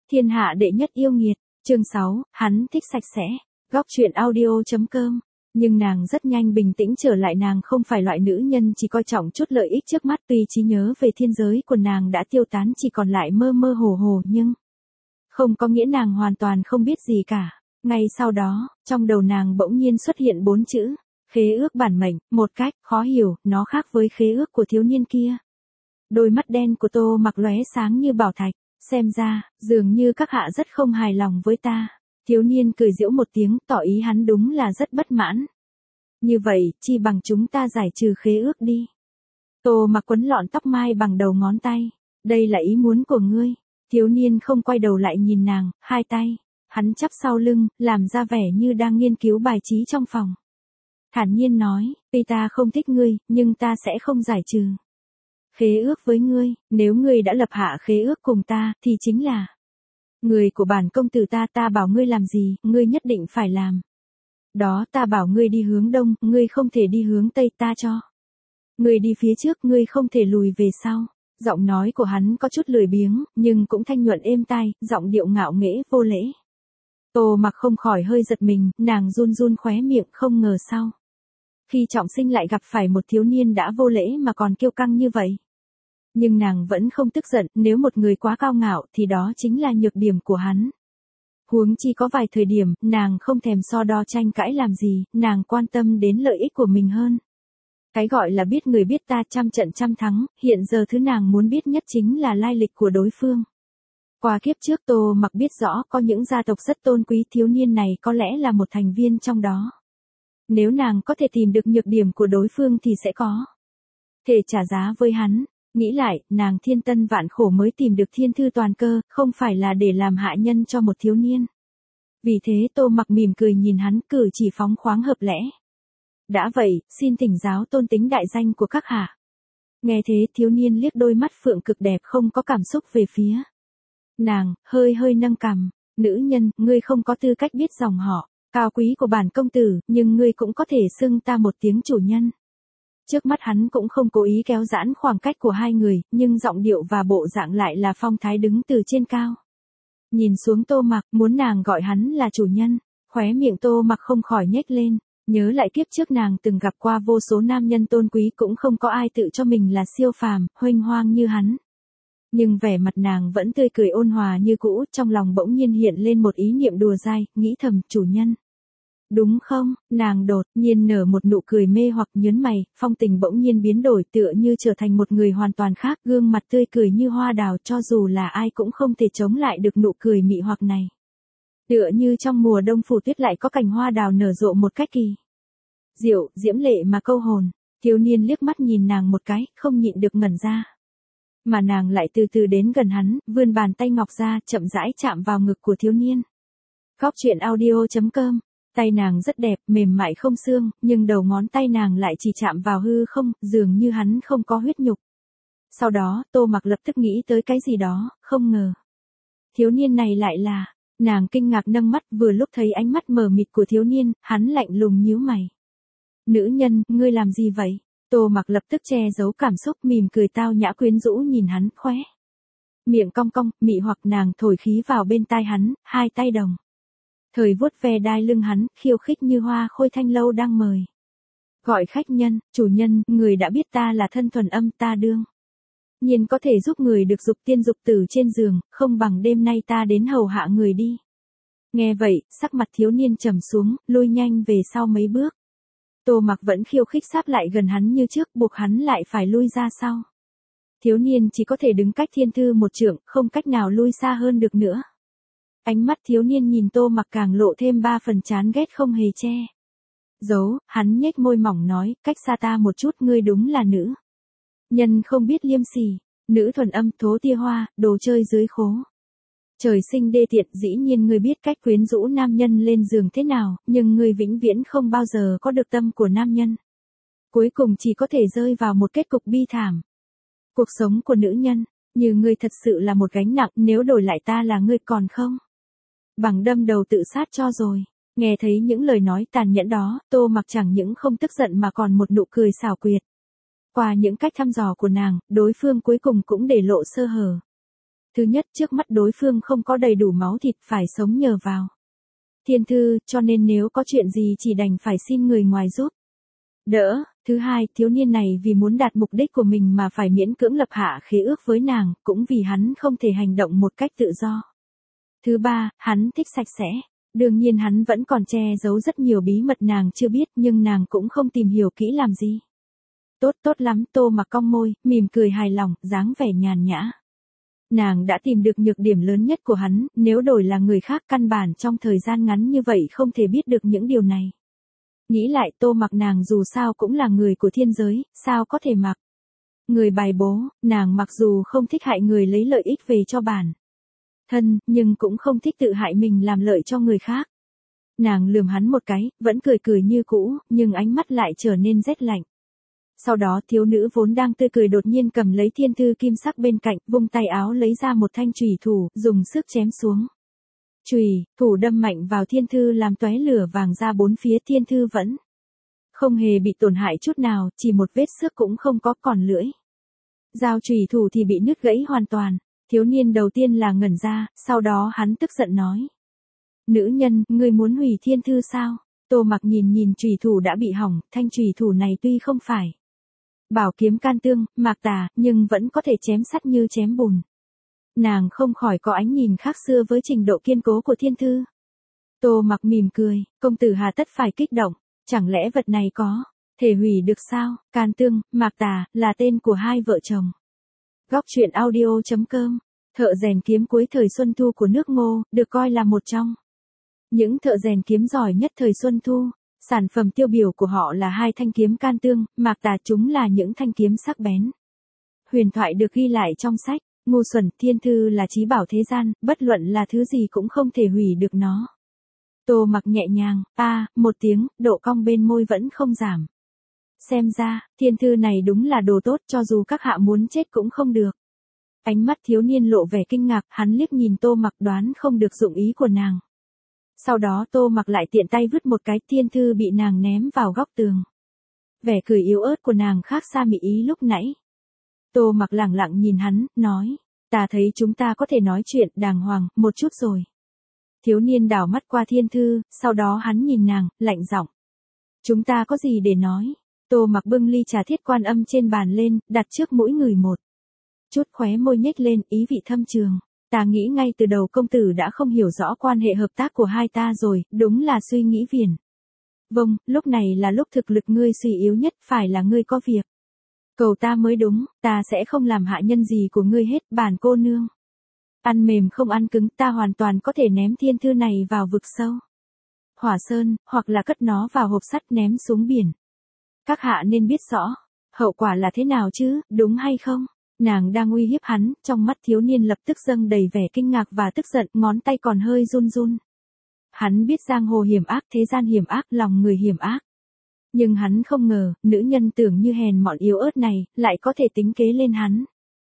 Thiên hạ đệ nhất yêu nghiệt, chương 6, hắn thích sạch sẽ, góc truyện audio.com. Nhưng nàng rất nhanh bình tĩnh trở lại, nàng không phải loại nữ nhân chỉ coi trọng chút lợi ích trước mắt, tuy trí nhớ về thiên giới của nàng đã tiêu tán chỉ còn lại mơ mơ hồ hồ, nhưng không có nghĩa nàng hoàn toàn không biết gì cả. Ngay sau đó, trong đầu nàng bỗng nhiên xuất hiện 4 chữ, khế ước bản mệnh, một cách khó hiểu, nó khác với khế ước của thiếu niên kia. Đôi mắt đen của Tô Mặc lóe sáng như bảo thạch, xem ra, dường như các hạ rất không hài lòng với ta. Thiếu niên cười giễu một tiếng, tỏ ý hắn đúng là rất bất mãn. Như vậy, chi bằng chúng ta giải trừ khế ước đi. Tô Mặc quấn lọn tóc mai bằng đầu ngón tay. Đây là ý muốn của ngươi. Thiếu niên không quay đầu lại nhìn nàng, hai tay hắn chắp sau lưng, làm ra vẻ như đang nghiên cứu bài trí trong phòng. Thản nhiên nói, tuy ta không thích ngươi, nhưng ta sẽ không giải trừ khế ước với ngươi. Nếu ngươi đã lập hạ khế ước cùng ta, thì chính là người của bản công tử ta. Ta bảo ngươi làm gì, ngươi nhất định phải làm. Đó, ta bảo ngươi đi hướng đông, ngươi không thể đi hướng tây, ta cho ngươi đi phía trước, ngươi không thể lùi về sau. Giọng nói của hắn có chút lười biếng, nhưng cũng thanh nhuận êm tai, giọng điệu ngạo nghễ vô lễ. Tô Mặc không khỏi hơi giật mình, nàng run run khóe miệng, không ngờ sau khi trọng sinh lại gặp phải một thiếu niên đã vô lễ mà còn kiêu căng như vậy. Nhưng nàng vẫn không tức giận, nếu một người quá cao ngạo thì đó chính là nhược điểm của hắn. Huống chi có vài thời điểm, nàng không thèm so đo tranh cãi làm gì, nàng quan tâm đến lợi ích của mình hơn. Cái gọi là biết người biết ta, trăm trận trăm thắng, hiện giờ thứ nàng muốn biết nhất chính là lai lịch của đối phương. Qua kiếp trước Tô Mặc biết rõ có những gia tộc rất tôn quý, thiếu niên này có lẽ là một thành viên trong đó. Nếu nàng có thể tìm được nhược điểm của đối phương thì sẽ có thể trả giá với hắn. Nghĩ lại, nàng thiên tân vạn khổ mới tìm được thiên thư toàn cơ, không phải là để làm hạ nhân cho một thiếu niên. Vì thế Tô Mặc mỉm cười nhìn hắn, cử chỉ phóng khoáng hợp lẽ. Đã vậy, xin thỉnh giáo tôn tính đại danh của các hạ. Nghe thế thiếu niên liếc đôi mắt phượng cực đẹp không có cảm xúc về phía nàng, hơi hơi nâng cằm. Nữ nhân, ngươi không có tư cách biết dòng họ cao quý của bản công tử, nhưng ngươi cũng có thể xưng ta một tiếng chủ nhân. Trước mắt hắn cũng không cố ý kéo giãn khoảng cách của hai người, nhưng giọng điệu và bộ dạng lại là phong thái đứng từ trên cao. Nhìn xuống Tô Mặc, muốn nàng gọi hắn là chủ nhân, khóe miệng Tô Mặc không khỏi nhếch lên, nhớ lại kiếp trước nàng từng gặp qua vô số nam nhân tôn quý, cũng không có ai tự cho mình là siêu phàm, huênh hoang như hắn. Nhưng vẻ mặt nàng vẫn tươi cười ôn hòa như cũ, trong lòng bỗng nhiên hiện lên một ý niệm đùa dai, nghĩ thầm, chủ nhân. Đúng không? Nàng đột nhiên nở một nụ cười mê hoặc, nhớn mày, phong tình bỗng nhiên biến đổi, tựa như trở thành một người hoàn toàn khác, gương mặt tươi cười như hoa đào, cho dù là ai cũng không thể chống lại được nụ cười mị hoặc này. Tựa như trong mùa đông phủ tuyết lại có cành hoa đào nở rộ một cách kỳ diệu, diễm lệ mà câu hồn. Thiếu niên liếc mắt nhìn nàng một cái, không nhịn được ngẩn ra. Mà nàng lại từ từ đến gần hắn, vươn bàn tay ngọc ra, chậm rãi chạm vào ngực của thiếu niên. Góc truyện audio.com. Tay nàng rất đẹp, mềm mại không xương, nhưng đầu ngón tay nàng lại chỉ chạm vào hư không, dường như hắn không có huyết nhục. Sau đó, Tô Mặc lập tức nghĩ tới cái gì đó, không ngờ thiếu niên này lại là. Nàng kinh ngạc nâng mắt, vừa lúc thấy ánh mắt mờ mịt của thiếu niên, hắn lạnh lùng nhíu mày. Nữ nhân, ngươi làm gì vậy? Tô Mặc lập tức che giấu cảm xúc, mỉm cười tao nhã quyến rũ nhìn hắn, khóe miệng cong cong, mị hoặc nàng thổi khí vào bên tai hắn, hai tay đồng thời vuốt ve đai lưng hắn, khiêu khích như hoa khôi thanh lâu đang mời gọi khách nhân. Chủ nhân, người đã biết ta là thân thuần âm, ta đương nhiên có thể giúp người được dục tiên dục tử trên giường, không bằng đêm nay ta đến hầu hạ người đi. Nghe vậy, sắc mặt thiếu niên trầm xuống, lui nhanh về sau mấy bước. Tô Mặc vẫn khiêu khích sáp lại gần hắn như trước, buộc hắn lại phải lui ra sau. Thiếu niên chỉ có thể đứng cách thiên thư một trượng, không cách nào lui xa hơn được nữa. Ánh mắt thiếu niên nhìn Tô Mặc càng lộ thêm 3 phần chán ghét không hề che giấu, hắn nhếch môi mỏng nói, cách xa ta một chút, ngươi đúng là nữ nhân không biết liêm sỉ, nữ thuần âm, thố tia hoa, đồ chơi dưới khố. Trời sinh đê tiện, dĩ nhiên ngươi biết cách quyến rũ nam nhân lên giường thế nào, nhưng ngươi vĩnh viễn không bao giờ có được tâm của nam nhân. Cuối cùng chỉ có thể rơi vào một kết cục bi thảm. Cuộc sống của nữ nhân, như ngươi thật sự là một gánh nặng, nếu đổi lại ta là ngươi còn không bằng đâm đầu tự sát cho rồi. Nghe thấy những lời nói tàn nhẫn đó, Tô Mặc chẳng những không tức giận mà còn một nụ cười xảo quyệt. Qua những cách thăm dò của nàng, đối phương cuối cùng cũng để lộ sơ hở. Thứ nhất, trước mắt đối phương không có đầy đủ máu thịt phải sống nhờ vào thiên thư, cho nên nếu có chuyện gì chỉ đành phải xin người ngoài giúp đỡ. Thứ hai, thiếu niên này vì muốn đạt mục đích của mình mà phải miễn cưỡng lập hạ khế ước với nàng, cũng vì hắn không thể hành động một cách tự do. Thứ ba, hắn thích sạch sẽ. Đương nhiên hắn vẫn còn che giấu rất nhiều bí mật nàng chưa biết, nhưng nàng cũng không tìm hiểu kỹ làm gì. Tốt lắm, Tô Mặc cong môi, mỉm cười hài lòng, dáng vẻ nhàn nhã. Nàng đã tìm được nhược điểm lớn nhất của hắn, nếu đổi là người khác căn bản trong thời gian ngắn như vậy không thể biết được những điều này. Nghĩ lại Tô Mặc nàng dù sao cũng là người của thiên giới, sao có thể mặc người bài bố, nàng mặc dù không thích hại người lấy lợi ích về cho bản thân, nhưng cũng không thích tự hại mình làm lợi cho người khác. Nàng lườm hắn một cái, vẫn cười như cũ, nhưng ánh mắt lại trở nên rét lạnh. Sau đó thiếu nữ vốn đang tươi cười đột nhiên cầm lấy thiên thư kim sắc bên cạnh, vung tay áo lấy ra một thanh chùy thủ, dùng sức chém xuống. Chùy thủ đâm mạnh vào thiên thư làm tóe lửa vàng ra bốn phía, thiên thư vẫn không hề bị tổn hại chút nào, chỉ một vết xước cũng không có, còn lưỡi dao chùy thủ thì bị nứt gãy hoàn toàn. Thiếu niên đầu tiên là ngẩn ra, sau đó hắn tức giận nói. Nữ nhân, ngươi muốn hủy thiên thư sao? Tô Mặc nhìn chùy thủ đã bị hỏng, thanh chùy thủ này tuy không phải bảo kiếm can tương, mạc tà, nhưng vẫn có thể chém sắt như chém bùn. Nàng không khỏi có ánh nhìn khác xưa với trình độ kiên cố của thiên thư. Tô Mặc mỉm cười, công tử hà tất phải kích động, chẳng lẽ vật này có thể hủy được sao? Can tương, mạc tà, là tên của hai vợ chồng. Góc truyện audio.com, thợ rèn kiếm cuối thời Xuân Thu của nước Ngô, được coi là một trong những thợ rèn kiếm giỏi nhất thời Xuân Thu. Sản phẩm tiêu biểu của họ là hai thanh kiếm can tương, mạc tà, chúng là những thanh kiếm sắc bén. Huyền thoại được ghi lại trong sách, ngu xuẩn, thiên thư là chí bảo thế gian, bất luận là thứ gì cũng không thể hủy được nó. Tô Mặc nhẹ nhàng, một tiếng, độ cong bên môi vẫn không giảm. Xem ra, thiên thư này đúng là đồ tốt, cho dù các hạ muốn chết cũng không được. Ánh mắt thiếu niên lộ vẻ kinh ngạc, hắn liếc nhìn Tô Mặc đoán không được dụng ý của nàng. Sau đó Tô Mặc lại tiện tay vứt một cái, thiên thư bị nàng ném vào góc tường. Vẻ cười yếu ớt của nàng khác xa mỹ ý lúc nãy. Tô Mặc lẳng lặng nhìn hắn, nói, ta thấy chúng ta có thể nói chuyện đàng hoàng một chút rồi. Thiếu niên đảo mắt qua thiên thư, sau đó hắn nhìn nàng, lạnh giọng. Chúng ta có gì để nói? Tô Mặc bưng ly trà thiết quan âm trên bàn lên, đặt trước mũi người một chút, khóe môi nhếch lên, ý vị thâm trường. Ta nghĩ ngay từ đầu công tử đã không hiểu rõ quan hệ hợp tác của hai ta rồi, đúng là suy nghĩ viển vông, lúc này là lúc thực lực ngươi suy yếu nhất, phải là ngươi có việc cầu ta mới đúng, ta sẽ không làm hạ nhân gì của ngươi hết, bản cô nương. Ăn mềm không ăn cứng, ta hoàn toàn có thể ném thiên thư này vào vực sâu Hỏa Sơn, hoặc là cất nó vào hộp sắt ném xuống biển. Các hạ nên biết rõ hậu quả là thế nào chứ, đúng hay không? Nàng đang uy hiếp hắn, trong mắt thiếu niên lập tức dâng đầy vẻ kinh ngạc và tức giận, ngón tay còn hơi run. Hắn biết giang hồ hiểm ác, thế gian hiểm ác, lòng người hiểm ác. Nhưng hắn không ngờ, nữ nhân tưởng như hèn mọn yếu ớt này, lại có thể tính kế lên hắn.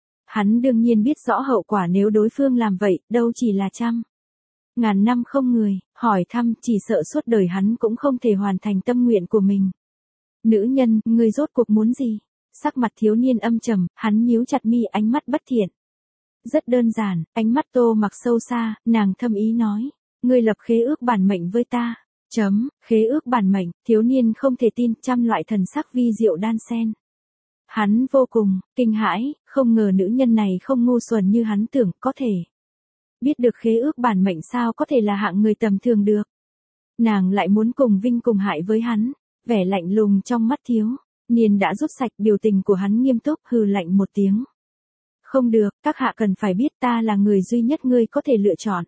Hắn đương nhiên biết rõ hậu quả nếu đối phương làm vậy, đâu chỉ là trăm ngàn năm không người, hỏi thăm, chỉ sợ suốt đời hắn cũng không thể hoàn thành tâm nguyện của mình. Nữ nhân, ngươi rốt cuộc muốn gì? Sắc mặt thiếu niên âm trầm, hắn nhíu chặt mi, ánh mắt bất thiện. Rất đơn giản, ánh mắt Tô Mặc sâu xa, nàng thâm ý nói. Ngươi lập khế ước bản mệnh với ta. Khế ước bản mệnh, thiếu niên không thể tin, trăm loại thần sắc vi diệu đan xen. Hắn vô cùng kinh hãi, không ngờ nữ nhân này không ngu xuẩn như hắn tưởng, có thể biết được khế ước bản mệnh, sao có thể là hạng người tầm thường được. Nàng lại muốn cùng vinh cùng hại với hắn, vẻ lạnh lùng trong mắt thiếu niên đã rút sạch, biểu tình của hắn nghiêm túc, hừ lạnh một tiếng. Không được, các hạ cần phải biết ta là người duy nhất ngươi có thể lựa chọn.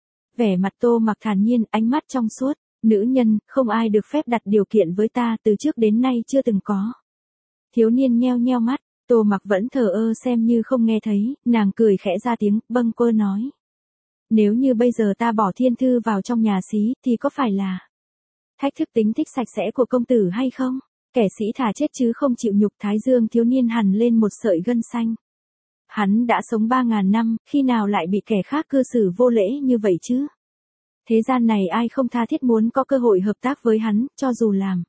Vẻ mặt Tô Mặc thản nhiên, ánh mắt trong suốt, nữ nhân, không ai được phép đặt điều kiện với ta, từ trước đến nay chưa từng có. Thiếu niên nheo mắt, Tô Mặc vẫn thờ ơ xem như không nghe thấy, nàng cười khẽ ra tiếng, bâng quơ nói. Nếu như bây giờ ta bỏ thiên thư vào trong nhà xí, thì có phải là thách thức tính thích sạch sẽ của công tử hay không? Kẻ sĩ thà chết chứ không chịu nhục. Thái dương thiếu niên hằn lên một sợi gân xanh. Hắn đã sống 3.000 năm, khi nào lại bị kẻ khác cư xử vô lễ như vậy chứ? Thế gian này ai không tha thiết muốn có cơ hội hợp tác với hắn, cho dù làm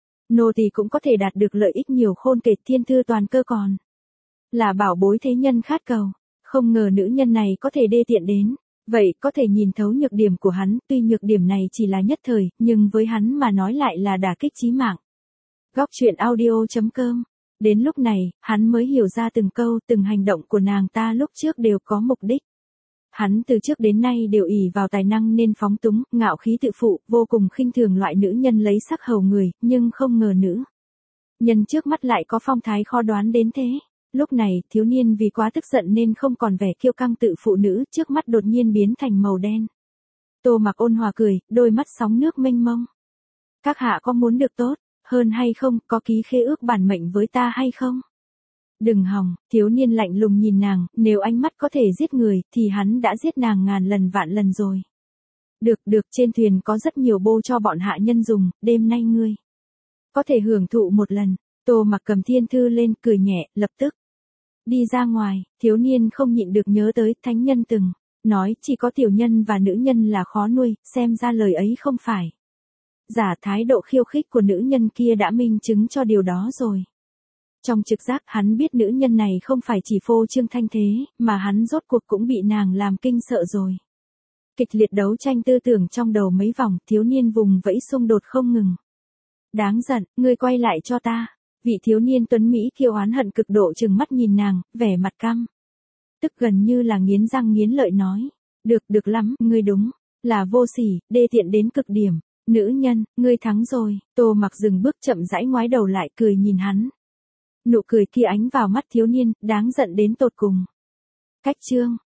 nô tỳ cũng có thể đạt được lợi ích nhiều khôn kể, thiên thư toàn cơ còn là bảo bối thế nhân khát cầu. Không ngờ nữ nhân này có thể đê tiện đến. Vậy có thể nhìn thấu nhược điểm của hắn, tuy nhược điểm này chỉ là nhất thời, nhưng với hắn mà nói lại là đả kích chí mạng. Góc truyện audio.com. Đến lúc này, hắn mới hiểu ra từng câu, từng hành động của nàng ta lúc trước đều có mục đích. Hắn từ trước đến nay đều ỷ vào tài năng nên phóng túng, ngạo khí tự phụ, vô cùng khinh thường loại nữ nhân lấy sắc hầu người, nhưng không ngờ nữ nhân trước mắt lại có phong thái khó đoán đến thế. Lúc này, thiếu niên vì quá tức giận nên không còn vẻ kiêu căng tự phụ nữ, trước mắt đột nhiên biến thành màu đen. Tô Mặc ôn hòa cười, đôi mắt sóng nước mênh mông. Các hạ có muốn được tốt hơn hay không, có ký khế ước bản mệnh với ta hay không? Đừng hòng, thiếu niên lạnh lùng nhìn nàng, nếu ánh mắt có thể giết người, thì hắn đã giết nàng ngàn lần vạn lần rồi. Được, trên thuyền có rất nhiều bô cho bọn hạ nhân dùng, đêm nay ngươi có thể hưởng thụ một lần. Tô Mặc cầm thiên thư lên, cười nhẹ, lập tức đi ra ngoài. Thiếu niên không nhịn được nhớ tới thánh nhân từng nói chỉ có tiểu nhân và nữ nhân là khó nuôi, xem ra lời ấy không phải giả. Thái độ khiêu khích của nữ nhân kia đã minh chứng cho điều đó rồi. Trong trực giác hắn biết nữ nhân này không phải chỉ phô trương thanh thế, mà hắn rốt cuộc cũng bị nàng làm kinh sợ rồi. Kịch liệt đấu tranh tư tưởng trong đầu mấy vòng, thiếu niên vùng vẫy xung đột không ngừng. Đáng giận, ngươi quay lại cho ta. Vị thiếu niên tuấn Mỹ kiêu oán hận cực độ trừng mắt nhìn nàng, vẻ mặt căm tức gần như là nghiến răng nghiến lợi nói. Được lắm, ngươi đúng là vô sỉ, đê tiện đến cực điểm. Nữ nhân, ngươi thắng rồi. Tô Mặc dừng bước chậm rãi ngoái đầu lại, cười nhìn hắn. Nụ cười kia ánh vào mắt thiếu niên, đáng giận đến tột cùng. Cách chương